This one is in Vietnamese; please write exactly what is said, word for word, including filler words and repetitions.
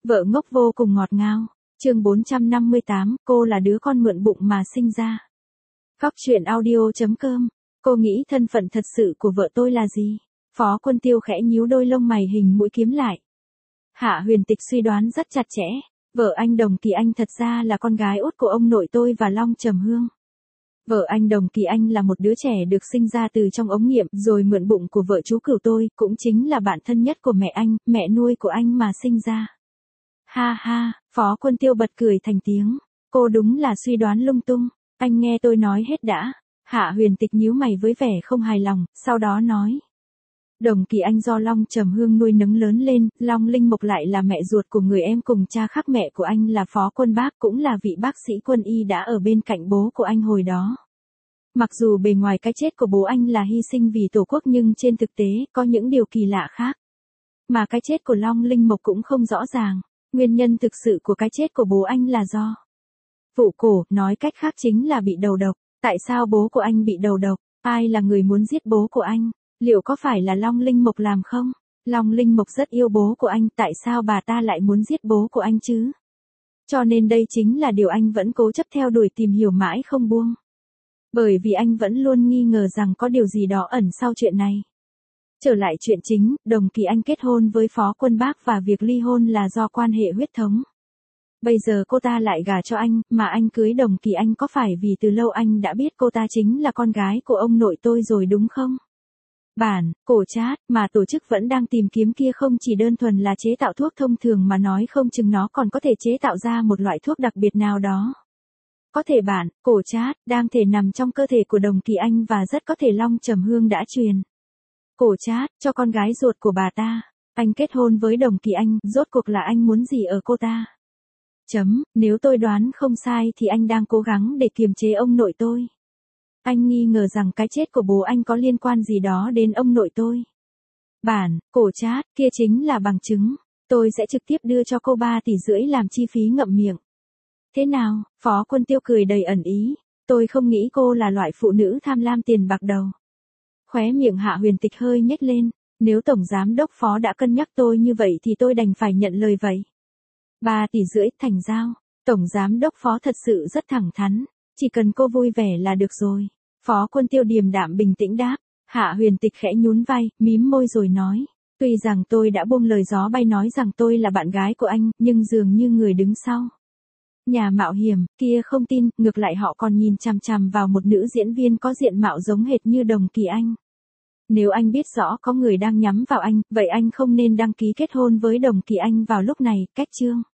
Vợ ngốc vô cùng ngọt ngào. Chương bốn trăm năm mươi tám, cô là đứa con mượn bụng mà sinh ra. Góc truyện audio chấm com. Cô nghĩ thân phận thật sự của vợ tôi là gì? Phó Quân Tiêu khẽ nhíu đôi lông mày hình mũi kiếm lại. Hạ Huyền Tịch suy đoán rất chặt chẽ. Vợ anh Đồng Kỳ Anh thật ra là con gái út của ông nội tôi và Long Trầm Hương. Vợ anh Đồng Kỳ Anh là một đứa trẻ được sinh ra từ trong ống nghiệm rồi mượn bụng của vợ chú cửu tôi, cũng chính là bạn thân nhất của mẹ anh, mẹ nuôi của anh mà sinh ra. Ha ha, Phó Quân Tiêu bật cười thành tiếng. Cô đúng là suy đoán lung tung. Anh nghe tôi nói hết đã. Hạ Huyền Tịch nhíu mày với vẻ không hài lòng, sau đó nói. Đồng Kỳ Anh do Long Trầm Hương nuôi nấng lớn lên, Long Linh Mộc lại là mẹ ruột của người em cùng cha khác mẹ của anh là Phó Quân Bác, cũng là vị bác sĩ quân y đã ở bên cạnh bố của anh hồi đó. Mặc dù bề ngoài cái chết của bố anh là hy sinh vì Tổ quốc nhưng trên thực tế có những điều kỳ lạ khác. Mà cái chết của Long Linh Mộc cũng không rõ ràng. Nguyên nhân thực sự của cái chết của bố anh là do vụ cổ, nói cách khác chính là bị đầu độc. Tại sao bố của anh bị đầu độc? Ai là người muốn giết bố của anh? Liệu có phải là Long Linh Mộc làm không? Long Linh Mộc rất yêu bố của anh, tại sao bà ta lại muốn giết bố của anh chứ? Cho nên đây chính là điều anh vẫn cố chấp theo đuổi tìm hiểu mãi không buông. Bởi vì anh vẫn luôn nghi ngờ rằng có điều gì đó ẩn sau chuyện này. Trở lại chuyện chính, Đồng Kỳ Anh kết hôn với Phó Quân Bác và việc ly hôn là do quan hệ huyết thống. Bây giờ cô ta lại gả cho anh, mà anh cưới Đồng Kỳ Anh có phải vì từ lâu anh đã biết cô ta chính là con gái của ông nội tôi rồi đúng không? Bản, cổ chat, mà tổ chức vẫn đang tìm kiếm kia không chỉ đơn thuần là chế tạo thuốc thông thường mà nói không chừng nó còn có thể chế tạo ra một loại thuốc đặc biệt nào đó. Có thể bản, cổ chat, đang thể nằm trong cơ thể của Đồng Kỳ Anh và rất có thể Long Trầm Hương đã truyền. Cổ chat, cho con gái ruột của bà ta. Anh kết hôn với Đồng Kỳ Anh, rốt cuộc là anh muốn gì ở cô ta? Chấm, nếu tôi đoán không sai thì anh đang cố gắng để kiềm chế ông nội tôi. Anh nghi ngờ rằng cái chết của bố anh có liên quan gì đó đến ông nội tôi. Bản, cổ chat, kia chính là bằng chứng. Tôi sẽ trực tiếp đưa cho cô ba tỷ rưỡi làm chi phí ngậm miệng. Thế nào? Phó Quân Tiêu cười đầy ẩn ý. Tôi không nghĩ cô là loại phụ nữ tham lam tiền bạc đầu. Khóe miệng Hạ Huyền Tịch hơi nhếch lên. Nếu Tổng Giám Đốc Phó đã cân nhắc tôi như vậy thì tôi đành phải nhận lời vậy. Ba tỷ rưỡi thành giao. Tổng Giám Đốc Phó thật sự rất thẳng thắn. Chỉ cần cô vui vẻ là được rồi. Phó Quân Tiêu điềm đạm bình tĩnh đáp. Hạ Huyền Tịch khẽ nhún vai, mím môi rồi nói. Tuy rằng tôi đã buông lời gió bay nói rằng tôi là bạn gái của anh, nhưng dường như người đứng sau nhà mạo hiểm kia không tin, ngược lại họ còn nhìn chằm chằm vào một nữ diễn viên có diện mạo giống hệt như Đồng Kỳ Anh. Nếu anh biết rõ có người đang nhắm vào anh, vậy anh không nên đăng ký kết hôn với Đồng Kỳ Anh vào lúc này, cách chương.